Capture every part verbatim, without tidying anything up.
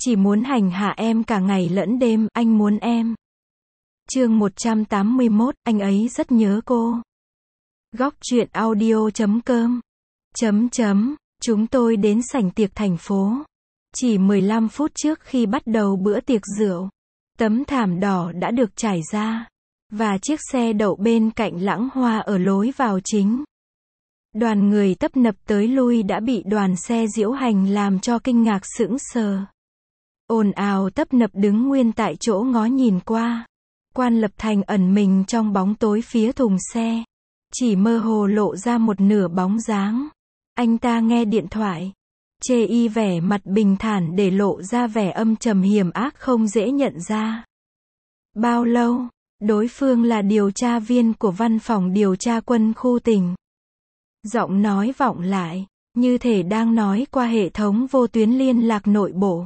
Chỉ muốn hành hạ em cả ngày lẫn đêm, anh muốn em. Chương một trăm tám mươi mốt, anh ấy rất nhớ cô. Góc truyện audio chấm com chấm chấm Chúng tôi đến sảnh tiệc thành phố. Chỉ mười lăm phút trước khi bắt đầu bữa tiệc rượu, tấm thảm đỏ đã được trải ra, và chiếc xe đậu bên cạnh lãng hoa ở lối vào chính. Đoàn người tấp nập tới lui đã bị đoàn xe diễu hành làm cho kinh ngạc sững sờ. Ồn ào tấp nập đứng nguyên tại chỗ ngó nhìn qua. Quan Lập Thành ẩn mình trong bóng tối phía thùng xe, chỉ mơ hồ lộ ra một nửa bóng dáng. Anh ta nghe điện thoại, chê y vẻ mặt bình thản để lộ ra vẻ âm trầm hiểm ác không dễ nhận ra. Bao lâu? Đối phương là điều tra viên của văn phòng điều tra quân khu tỉnh. Giọng nói vọng lại, như thể đang nói qua hệ thống vô tuyến liên lạc nội bộ.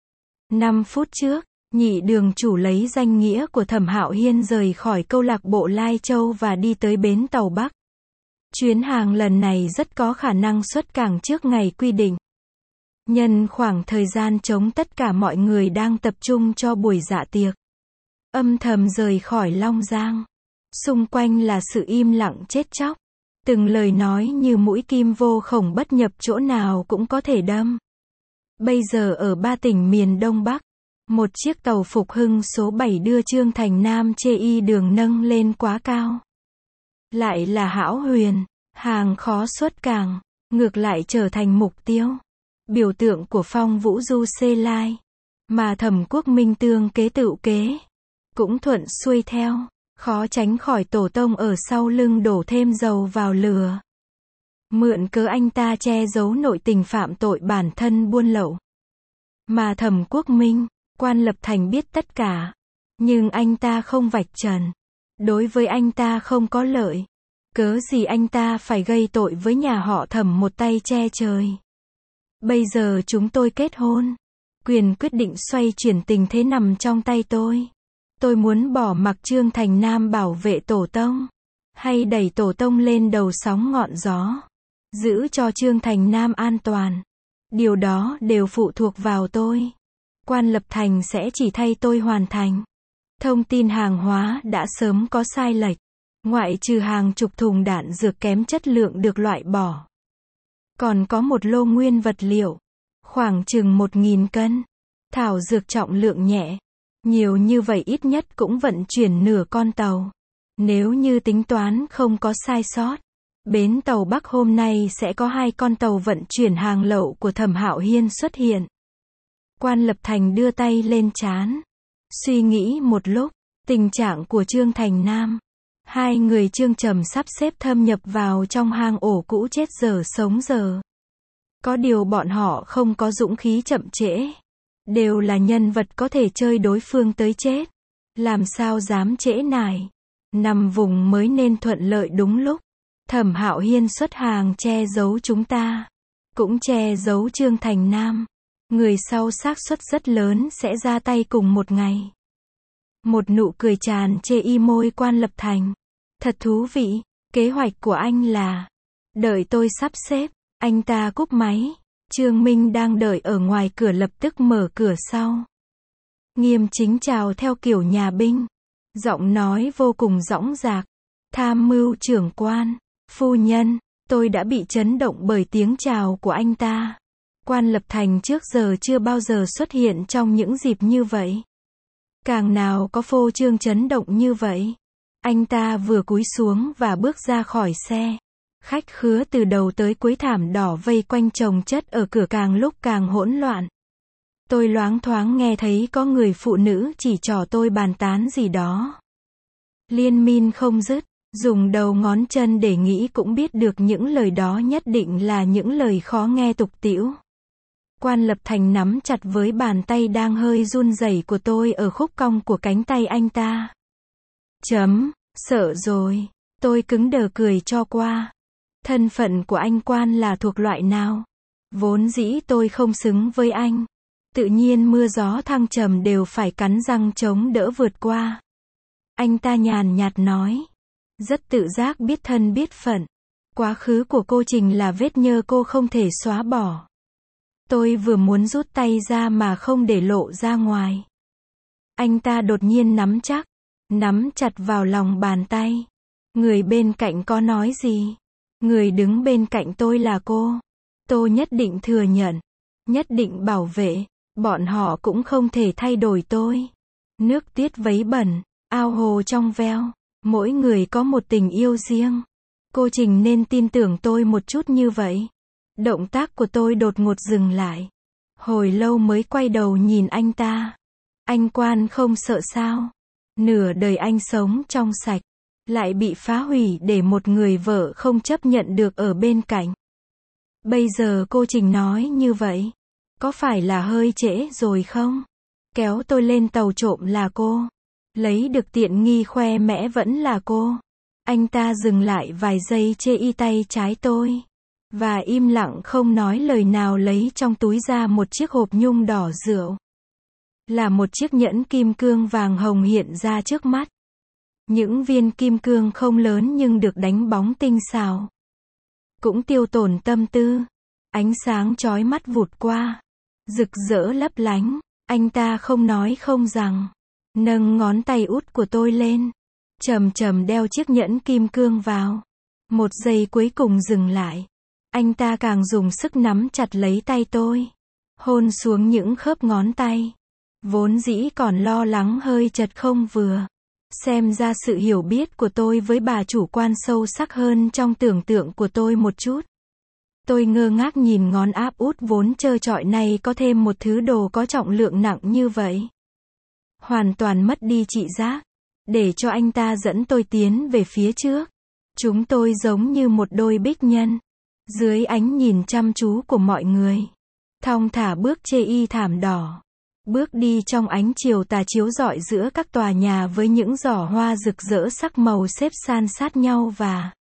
Năm phút trước, Nhị đường chủ lấy danh nghĩa của Thẩm Hạo Hiên rời khỏi câu lạc bộ Lai Châu và đi tới bến tàu Bắc. Chuyến hàng lần này rất có khả năng xuất cảng trước ngày quy định. Nhân khoảng thời gian trống, tất cả mọi người đang tập trung cho buổi dạ tiệc, âm thầm rời khỏi Long Giang. Xung quanh là sự im lặng chết chóc. Từng lời nói như mũi kim vô khổng bất nhập, chỗ nào cũng có thể đâm. Bây giờ ở ba tỉnh miền Đông Bắc, một chiếc tàu Phục Hưng số bảy đưa Trương Thành Nam chê y đường nâng lên quá cao. Lại là Hão Huyền, hàng khó xuất cảng, ngược lại trở thành mục tiêu, biểu tượng của Phong Vũ Du Xê Lai. Mà Thẩm Quốc Minh tương kế tự kế, cũng thuận xuôi theo, khó tránh khỏi tổ tông ở sau lưng đổ thêm dầu vào lửa. Mượn cớ anh ta che giấu nội tình phạm tội bản thân buôn lậu. Mà Thẩm Quốc Minh, Quan Lập Thành biết tất cả, nhưng anh ta không vạch trần. Đối với anh ta không có lợi. Cớ gì anh ta phải gây tội với nhà họ Thẩm một tay che trời. Bây giờ chúng tôi kết hôn, quyền quyết định xoay chuyển tình thế nằm trong tay tôi. Tôi muốn bỏ mặc Trương Thành Nam bảo vệ tổ tông, hay đẩy tổ tông lên đầu sóng ngọn gió, giữ cho Trương Thành Nam an toàn. Điều đó đều phụ thuộc vào tôi. Quan Lập Thành sẽ chỉ thay tôi hoàn thành. Thông tin hàng hóa đã sớm có sai lệch, ngoại trừ hàng chục thùng đạn dược kém chất lượng được loại bỏ. Còn có một lô nguyên vật liệu, khoảng chừng một nghìn cân, thảo dược trọng lượng nhẹ. Nhiều như vậy ít nhất cũng vận chuyển nửa con tàu. Nếu như tính toán không có sai sót, bến tàu Bắc hôm nay sẽ có hai con tàu vận chuyển hàng lậu của Thẩm Hạo Hiên xuất hiện. Quan Lập Thành đưa tay lên trán, suy nghĩ một lúc, tình trạng của Trương Thành Nam. Hai người Trương Trầm sắp xếp thâm nhập vào trong hang ổ cũ chết dở sống dở. Có điều bọn họ không có dũng khí chậm trễ. Đều là nhân vật có thể chơi đối phương tới chết. Làm sao dám trễ nải. Nằm vùng mới nên thuận lợi đúng lúc. Thẩm Hạo Hiên xuất hàng che giấu chúng ta, cũng che giấu Trương Thành Nam. Người sau xác suất rất lớn sẽ ra tay cùng một ngày. Một nụ cười tràn chê y môi Quan Lập Thành. Thật thú vị. Kế hoạch của anh là đợi tôi sắp xếp. Anh ta cúp máy. Trương Minh đang đợi ở ngoài cửa lập tức mở cửa sau. Nghiêm Chính chào theo kiểu nhà binh, giọng nói vô cùng dõng dạc. Tham mưu trưởng quan, phu nhân, tôi đã bị chấn động bởi tiếng chào của anh ta. Quan Lập Thành trước giờ chưa bao giờ xuất hiện trong những dịp như vậy. Càng nào có phô trương chấn động như vậy. Anh ta vừa cúi xuống và bước ra khỏi xe. Khách khứa từ đầu tới cuối thảm đỏ vây quanh chồng chất ở cửa càng lúc càng hỗn loạn. Tôi loáng thoáng nghe thấy có người phụ nữ chỉ trỏ tôi bàn tán gì đó. Liên miên không dứt, dùng đầu ngón chân để nghĩ cũng biết được những lời đó nhất định là những lời khó nghe tục tĩu. Quan Lập Thành nắm chặt với bàn tay đang hơi run rẩy của tôi ở khúc cong của cánh tay anh ta. Chấm, sợ rồi. Tôi cứng đờ cười cho qua. Thân phận của anh Quan là thuộc loại nào? Vốn dĩ tôi không xứng với anh. Tự nhiên mưa gió thăng trầm đều phải cắn răng chống đỡ vượt qua. Anh ta nhàn nhạt nói. Rất tự giác biết thân biết phận. Quá khứ của cô Trình là vết nhơ cô không thể xóa bỏ. Tôi vừa muốn rút tay ra mà không để lộ ra ngoài. Anh ta đột nhiên nắm chắc, nắm chặt vào lòng bàn tay. Người bên cạnh có nói gì? Người đứng bên cạnh tôi là cô. Tôi nhất định thừa nhận, nhất định bảo vệ. Bọn họ cũng không thể thay đổi tôi. Nước tiết vấy bẩn, ao hồ trong veo. Mỗi người có một tình yêu riêng. Cô Trình nên tin tưởng tôi một chút như vậy. Động tác của tôi đột ngột dừng lại. Hồi lâu mới quay đầu nhìn anh ta. Anh Quan không sợ sao? Nửa đời anh sống trong sạch, lại bị phá hủy để một người vợ không chấp nhận được ở bên cạnh. Bây giờ cô Trình nói như vậy, có phải là hơi trễ rồi không? Kéo tôi lên tàu trộm là cô. Lấy được tiện nghi khoe mẽ vẫn là cô. Anh ta dừng lại vài giây chê y tay trái tôi. Và im lặng không nói lời nào lấy trong túi ra một chiếc hộp nhung đỏ rượu. Là một chiếc nhẫn kim cương vàng hồng hiện ra trước mắt. Những viên kim cương không lớn nhưng được đánh bóng tinh xảo. Cũng tiêu tổn tâm tư. Ánh sáng chói mắt vụt qua. Rực rỡ lấp lánh. Anh ta không nói không rằng. Nâng ngón tay út của tôi lên. Chầm chầm đeo chiếc nhẫn kim cương vào. Một giây cuối cùng dừng lại. Anh ta càng dùng sức nắm chặt lấy tay tôi. Hôn xuống những khớp ngón tay. Vốn dĩ còn lo lắng hơi chật không vừa. Xem ra sự hiểu biết của tôi với bà chủ Quan sâu sắc hơn trong tưởng tượng của tôi một chút. Tôi ngơ ngác nhìn ngón áp út vốn trơ trọi này có thêm một thứ đồ có trọng lượng nặng như vậy. Hoàn toàn mất đi trị giác. Để cho anh ta dẫn tôi tiến về phía trước. Chúng tôi giống như một đôi bích nhân. Dưới ánh nhìn chăm chú của mọi người. Thong thả bước chê y thảm đỏ. Bước đi trong ánh chiều tà chiếu rọi giữa các tòa nhà với những giỏ hoa rực rỡ sắc màu xếp san sát nhau và...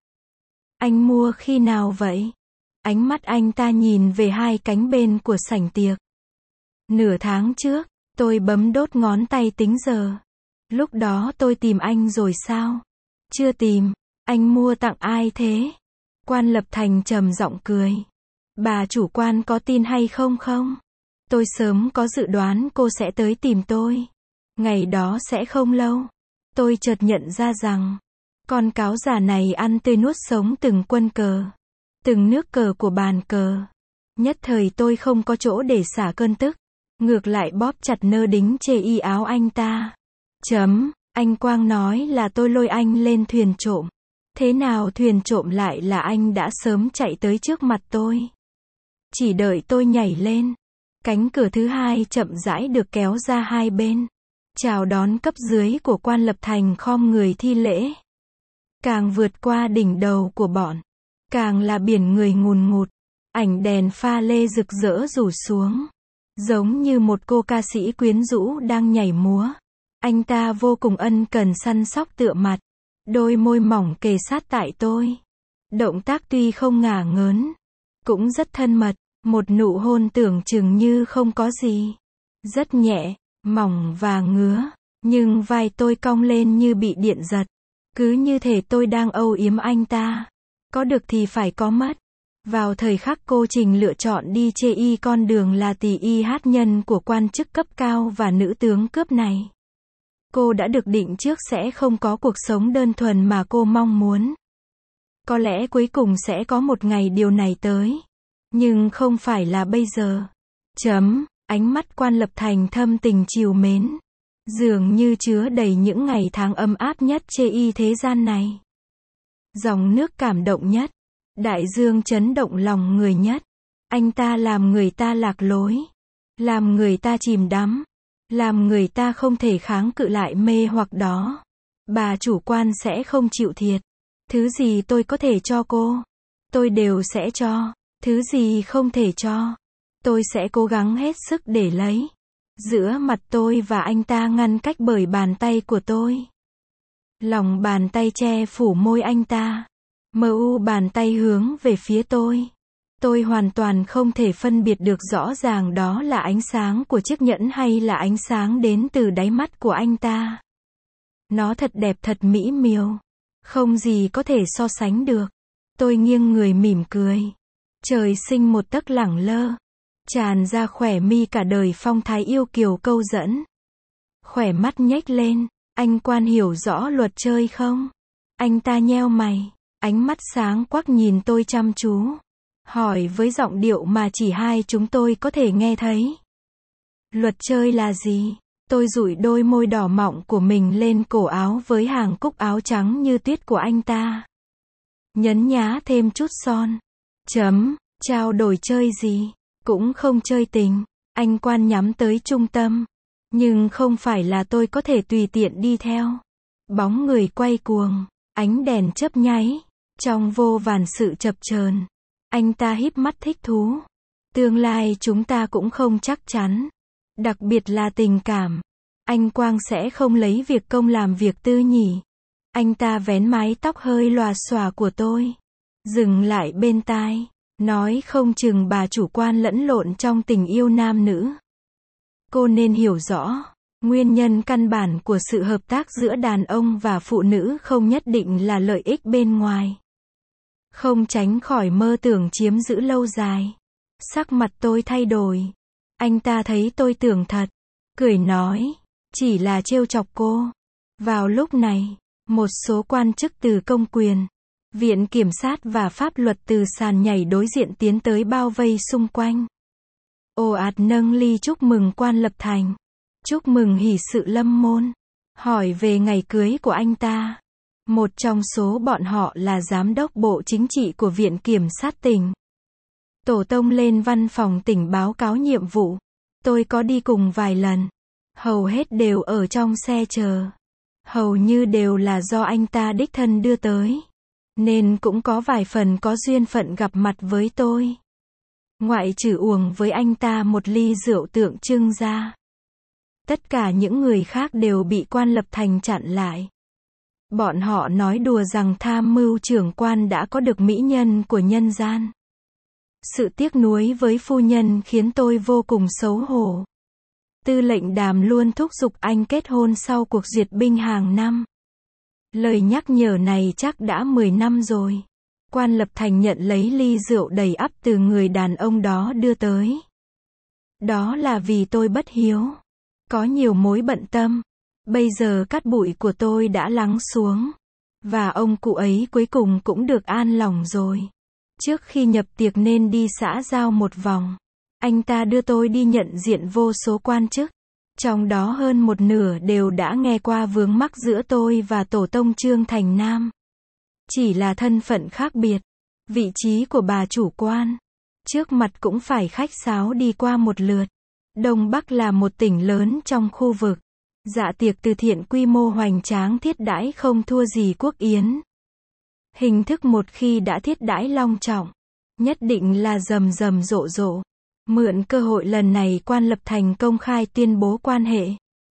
Anh mua khi nào vậy? Ánh mắt anh ta nhìn về hai cánh bên của sảnh tiệc. Nửa tháng trước, tôi bấm đốt ngón tay tính giờ. Lúc đó tôi tìm anh rồi sao? Chưa tìm. Anh mua tặng ai thế? Quan Lập Thành trầm giọng cười. Bà chủ Quan có tin hay không không? Tôi sớm có dự đoán cô sẽ tới tìm tôi. Ngày đó sẽ không lâu. Tôi chợt nhận ra rằng, con cáo già này ăn tươi nuốt sống từng quân cờ, từng nước cờ của bàn cờ. Nhất thời tôi không có chỗ để xả cơn tức. Ngược lại bóp chặt nơ đính chê y áo anh ta. Chấm, anh Quang nói là tôi lôi anh lên thuyền trộm. Thế nào thuyền trộm lại là anh đã sớm chạy tới trước mặt tôi. Chỉ đợi tôi nhảy lên. Cánh cửa thứ hai chậm rãi được kéo ra hai bên. Chào đón cấp dưới của Quan Lập Thành khom người thi lễ. Càng vượt qua đỉnh đầu của bọn, càng là biển người ngùn ngụt. Ảnh đèn pha lê rực rỡ rủ xuống. Giống như một cô ca sĩ quyến rũ đang nhảy múa. Anh ta vô cùng ân cần săn sóc tựa mặt. Đôi môi mỏng kề sát tại tôi. Động tác tuy không ngả ngớn, cũng rất thân mật. Một nụ hôn tưởng chừng như không có gì. Rất nhẹ, mỏng và ngứa. Nhưng vai tôi cong lên như bị điện giật. Cứ như thể tôi đang âu yếm anh ta. Có được thì phải có mất. Vào thời khắc cô Trình lựa chọn đi chê y con đường là tỷ y hát nhân của quan chức cấp cao và nữ tướng cướp này. Cô đã được định trước sẽ không có cuộc sống đơn thuần mà cô mong muốn. Có lẽ cuối cùng sẽ có một ngày điều này tới. Nhưng không phải là bây giờ. Chấm, ánh mắt Quan Lập Thành thâm tình trìu mến. Dường như chứa đầy những ngày tháng ấm áp nhất chê y thế gian này. Dòng nước cảm động nhất. Đại dương chấn động lòng người nhất. Anh ta làm người ta lạc lối. Làm người ta chìm đắm. Làm người ta không thể kháng cự lại mê hoặc đó. Bà chủ Quan sẽ không chịu thiệt. Thứ gì tôi có thể cho cô, tôi đều sẽ cho. Thứ gì không thể cho, tôi sẽ cố gắng hết sức để lấy. Giữa mặt tôi và anh ta ngăn cách bởi bàn tay của tôi. Lòng bàn tay che phủ môi anh ta. Mờ u bàn tay hướng về phía tôi. Tôi hoàn toàn không thể phân biệt được rõ ràng đó là ánh sáng của chiếc nhẫn hay là ánh sáng đến từ đáy mắt của anh ta. Nó thật đẹp thật mỹ miều. Không gì có thể so sánh được. Tôi nghiêng người mỉm cười. Trời sinh một tấc lẳng lơ. tràn ra khỏe mi cả đời phong thái yêu kiều câu dẫn. Khỏe mắt nhếch lên, anh Quan hiểu rõ luật chơi không? Anh ta nheo mày, ánh mắt sáng quắc nhìn tôi chăm chú, hỏi với giọng điệu mà chỉ hai chúng tôi có thể nghe thấy. Luật chơi là gì? Tôi dụi đôi môi đỏ mọng của mình lên cổ áo với hàng cúc áo trắng như tuyết của anh ta. Nhấn nhá thêm chút son. Chấm, trao đổi chơi gì? Cũng không chơi tình. Anh Quan nhắm tới trung tâm. Nhưng không phải là tôi có thể tùy tiện đi theo. Bóng người quay cuồng, ánh đèn chớp nháy, trong vô vàn sự chập chờn. Anh ta híp mắt thích thú. Tương lai chúng ta cũng không chắc chắn. Đặc biệt là tình cảm. Anh Quang sẽ không lấy việc công làm việc tư nhỉ? Anh ta vén mái tóc hơi lòa xòa của tôi, dừng lại bên tai, nói không chừng bà chủ Quan lẫn lộn trong tình yêu nam nữ. Cô nên hiểu rõ, nguyên nhân căn bản của sự hợp tác giữa đàn ông và phụ nữ không nhất định là lợi ích bên ngoài. Không tránh khỏi mơ tưởng chiếm giữ lâu dài. Sắc mặt tôi thay đổi. Anh ta thấy tôi tưởng thật, cười nói, chỉ là trêu chọc cô. Vào lúc này, một số quan chức từ công quyền, viện kiểm sát và pháp luật từ sàn nhảy đối diện tiến tới bao vây xung quanh. Ồ ạt nâng ly chúc mừng Quan Lập Thành, chúc mừng hỷ sự lâm môn, hỏi về ngày cưới của anh ta. Một trong số bọn họ là giám đốc bộ chính trị của viện kiểm sát tỉnh. Tổ tông lên văn phòng tỉnh báo cáo nhiệm vụ. Tôi có đi cùng vài lần. Hầu hết đều ở trong xe chờ. Hầu như đều là do anh ta đích thân đưa tới. Nên cũng có vài phần có duyên phận gặp mặt với tôi. Ngoại trừ uống với anh ta một ly rượu tượng trưng ra. Tất cả những người khác đều bị Quan Lập Thành chặn lại. Bọn họ nói đùa rằng tham mưu trưởng Quan đã có được mỹ nhân của nhân gian. Sự tiếc nuối với phu nhân khiến tôi vô cùng xấu hổ. Tư lệnh Đàm luôn thúc giục anh kết hôn sau cuộc duyệt binh hàng năm. Lời nhắc nhở này chắc đã mười năm rồi. Quan Lập Thành nhận lấy ly rượu đầy ắp từ người đàn ông đó đưa tới. Đó là vì tôi bất hiếu, có nhiều mối bận tâm. Bây giờ cát bụi của tôi đã lắng xuống. Và ông cụ ấy cuối cùng cũng được an lòng rồi. Trước khi nhập tiệc nên đi xã giao một vòng. Anh ta đưa tôi đi nhận diện vô số quan chức. Trong đó hơn một nửa đều đã nghe qua vướng mắc giữa tôi và tổ tông Trương Thành Nam. Chỉ là thân phận khác biệt. Vị trí của bà chủ Quan. Trước mặt cũng phải khách sáo đi qua một lượt. Đông Bắc là một tỉnh lớn trong khu vực. Dạ tiệc từ thiện quy mô hoành tráng thiết đãi không thua gì quốc yến. Hình thức một khi đã thiết đãi long trọng, nhất định là rầm rầm rộ rộ. Mượn cơ hội lần này Quan Lập Thành công khai tuyên bố quan hệ.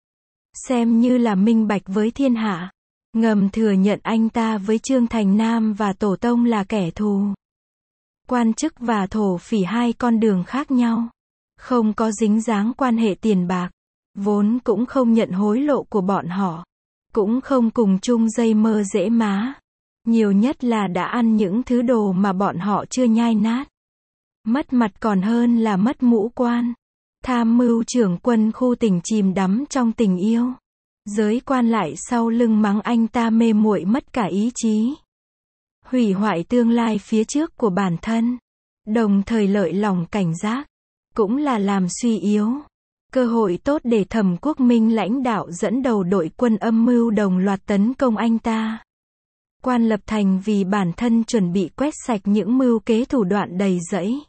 Xem như là minh bạch với thiên hạ. Ngầm thừa nhận anh ta với Trương Thành Nam và Tổ Tông là kẻ thù. Quan chức và thổ phỉ hai con đường khác nhau. Không có dính dáng quan hệ tiền bạc. Vốn cũng không nhận hối lộ của bọn họ. Cũng không cùng chung dây mơ dễ má. Nhiều nhất là đã ăn những thứ đồ mà bọn họ chưa nhai nát. Mất mặt còn hơn là mất mũ quan. Tham mưu trưởng quân khu tỉnh chìm đắm trong tình yêu. Giới quan lại sau lưng mắng anh ta mê muội mất cả ý chí. Hủy hoại tương lai phía trước của bản thân. Đồng thời lợi lòng cảnh giác. Cũng là làm suy yếu. Cơ hội tốt để Thẩm Quốc Minh lãnh đạo dẫn đầu đội quân âm mưu đồng loạt tấn công anh ta. Quan Lập Thành vì bản thân chuẩn bị quét sạch những mưu kế thủ đoạn đầy rẫy.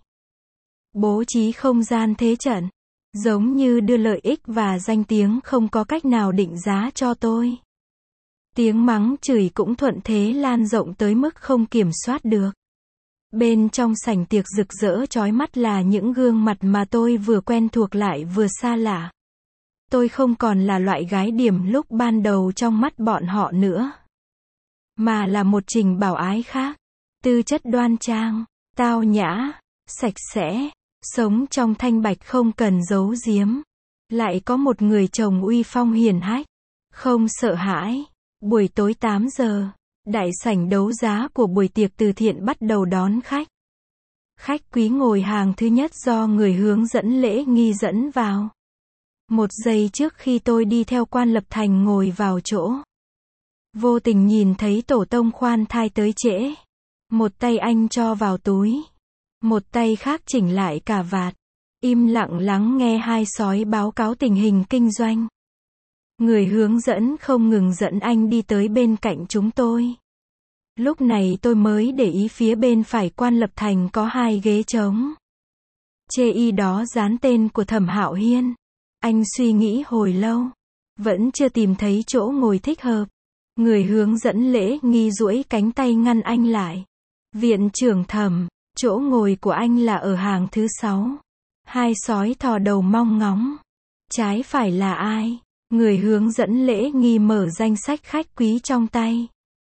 Bố trí không gian thế trận. Giống như đưa lợi ích và danh tiếng không có cách nào định giá cho tôi. Tiếng mắng chửi cũng thuận thế lan rộng tới mức không kiểm soát được. Bên trong sảnh tiệc rực rỡ chói mắt là những gương mặt mà tôi vừa quen thuộc lại vừa xa lạ. Tôi không còn là loại gái điểm lúc ban đầu trong mắt bọn họ nữa. Mà là một Trình Bảo Ái khác. Tư chất đoan trang, tao nhã, sạch sẽ, sống trong thanh bạch không cần giấu giếm. Lại có một người chồng uy phong hiền hách, không sợ hãi. Buổi tối tám giờ, đại sảnh đấu giá của buổi tiệc từ thiện bắt đầu đón khách. Khách quý ngồi hàng thứ nhất do người hướng dẫn lễ nghi dẫn vào. Một giây trước khi tôi đi theo Quan Lập Thành ngồi vào chỗ, vô tình nhìn thấy tổ tông khoan thai tới trễ. Một tay anh cho vào túi, một tay khác chỉnh lại cà vạt, im lặng lắng nghe hai sói báo cáo tình hình kinh doanh. Người hướng dẫn không ngừng dẫn anh đi tới bên cạnh chúng tôi. Lúc này tôi mới để ý phía bên phải Quan Lập Thành có hai ghế trống. Chê y đó dán tên của Thẩm Hạo Hiên. Anh suy nghĩ hồi lâu, vẫn chưa tìm thấy chỗ ngồi thích hợp. Người hướng dẫn lễ nghi duỗi cánh tay ngăn anh lại. Viện trưởng Thẩm, chỗ ngồi của anh là ở hàng thứ sáu. Hai sói thò đầu mong ngóng. Trái phải là ai? Người hướng dẫn lễ nghi mở danh sách khách quý trong tay.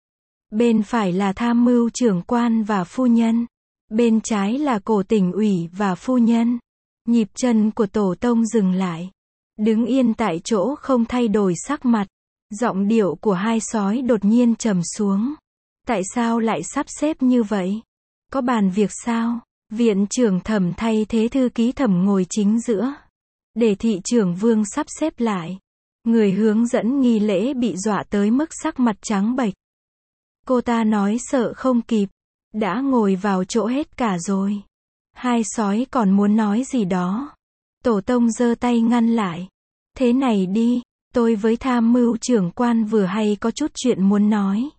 Bên phải là tham mưu trưởng quan và phu nhân. Bên trái là cổ tỉnh ủy và phu nhân. Nhịp chân của tổ tông dừng lại. Đứng yên tại chỗ không thay đổi sắc mặt. Giọng điệu của hai sói đột nhiên trầm xuống. Tại sao lại sắp xếp như vậy? Có bàn việc sao? Viện trưởng Thẩm thay thế thư ký Thẩm ngồi chính giữa. Để thị trưởng Vương sắp xếp lại. Người hướng dẫn nghi lễ bị dọa tới mức sắc mặt trắng bệch. Cô ta nói sợ không kịp. Đã ngồi vào chỗ hết cả rồi. Hai sói còn muốn nói gì đó. Tổ tông giơ tay ngăn lại. Thế này đi, tôi với tham mưu trưởng quan vừa hay có chút chuyện muốn nói.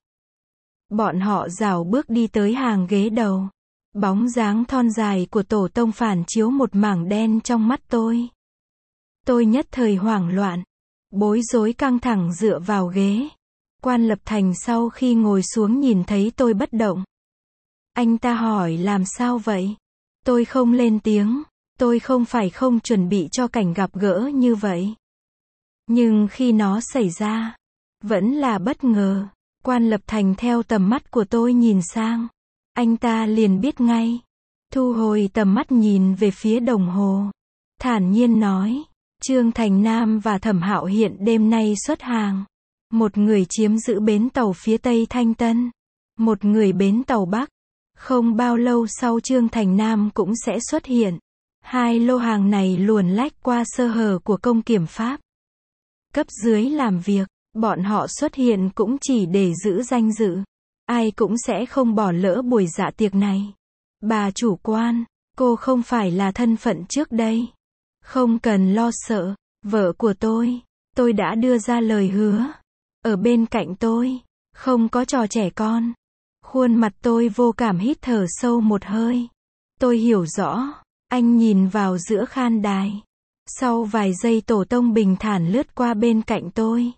Bọn họ rảo bước đi tới hàng ghế đầu. Bóng dáng thon dài của tổ tông phản chiếu một mảng đen trong mắt tôi. Tôi nhất thời hoảng loạn. Bối rối căng thẳng dựa vào ghế. Quan Lập Thành sau khi ngồi xuống nhìn thấy tôi bất động. Anh ta hỏi làm sao vậy? Tôi không lên tiếng. Tôi không phải không chuẩn bị cho cảnh gặp gỡ như vậy. Nhưng khi nó xảy ra, vẫn là bất ngờ. Quan Lập Thành theo tầm mắt của tôi nhìn sang. Anh ta liền biết ngay. Thu hồi tầm mắt nhìn về phía đồng hồ. Thản nhiên nói. Trương Thành Nam và Thẩm Hạo Hiên đêm nay xuất hàng. Một người chiếm giữ bến tàu phía Tây Thanh Tân. Một người bến tàu Bắc. Không bao lâu sau Trương Thành Nam cũng sẽ xuất hiện. Hai lô hàng này luồn lách qua sơ hở của công kiểm pháp. Cấp dưới làm việc, bọn họ xuất hiện cũng chỉ để giữ danh dự. Ai cũng sẽ không bỏ lỡ buổi dạ tiệc này. Bà chủ quan, cô không phải là thân phận trước đây. Không cần lo sợ, vợ của tôi, tôi đã đưa ra lời hứa. Ở bên cạnh tôi, không có trò trẻ con. Khuôn mặt tôi vô cảm hít thở sâu một hơi. Tôi hiểu rõ, anh nhìn vào giữa khan đài. Sau vài giây tổ tông bình thản lướt qua bên cạnh tôi.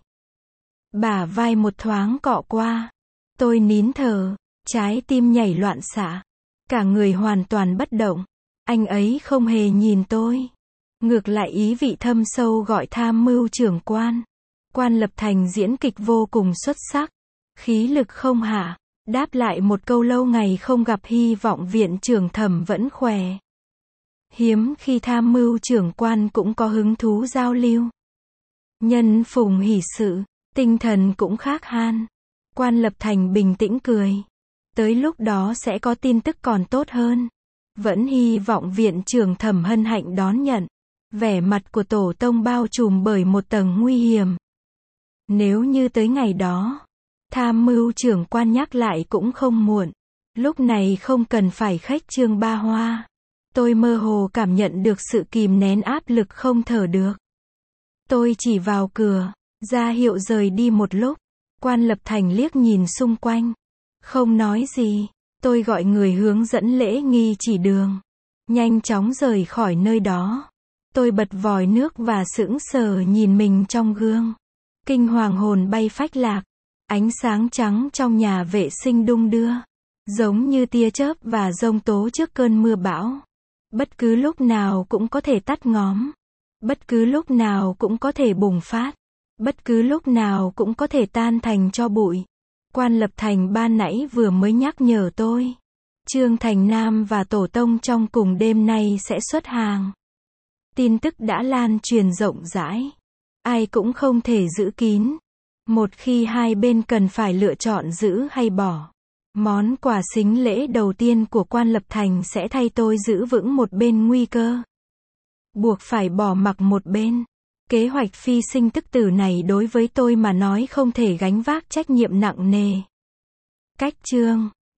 Bả vai một thoáng cọ qua. Tôi nín thở, trái tim nhảy loạn xạ. Cả người hoàn toàn bất động. Anh ấy không hề nhìn tôi. Ngược lại ý vị thâm sâu gọi tham mưu trưởng quan. Quan Lập Thành diễn kịch vô cùng xuất sắc. Khí lực không hạ. Đáp lại một câu lâu ngày không gặp hy vọng viện trưởng Thẩm vẫn khỏe. Hiếm khi tham mưu trưởng quan cũng có hứng thú giao lưu. Nhân phùng hỷ sự, tinh thần cũng khác han. Quan Lập Thành bình tĩnh cười. Tới lúc đó sẽ có tin tức còn tốt hơn. Vẫn hy vọng viện trưởng Thẩm hân hạnh đón nhận. Vẻ mặt của tổ tông bao trùm bởi một tầng nguy hiểm. Nếu như tới ngày đó, tham mưu trưởng quan nhắc lại cũng không muộn. Lúc này không cần phải khách trương ba hoa. Tôi mơ hồ cảm nhận được sự kìm nén áp lực không thở được. Tôi chỉ vào cửa, ra hiệu rời đi một lúc. Quan Lập Thành liếc nhìn xung quanh. Không nói gì, tôi gọi người hướng dẫn lễ nghi chỉ đường. Nhanh chóng rời khỏi nơi đó. Tôi bật vòi nước và sững sờ nhìn mình trong gương. Kinh hoàng hồn bay phách lạc. Ánh sáng trắng trong nhà vệ sinh đung đưa. Giống như tia chớp và giông tố trước cơn mưa bão. Bất cứ lúc nào cũng có thể tắt ngóm. Bất cứ lúc nào cũng có thể bùng phát. Bất cứ lúc nào cũng có thể tan thành tro bụi. Quan Lập Thành ban nãy vừa mới nhắc nhở tôi. Trương Thành Nam và tổ tông trong cùng đêm nay sẽ xuất hàng. Tin tức đã lan truyền rộng rãi. Ai cũng không thể giữ kín. Một khi hai bên cần phải lựa chọn giữ hay bỏ. Món quà sính lễ đầu tiên của Quan Lập Thành sẽ thay tôi giữ vững một bên nguy cơ. Buộc phải bỏ mặc một bên. Kế hoạch phi sinh tức tử này đối với tôi mà nói không thể gánh vác trách nhiệm nặng nề. Cách chương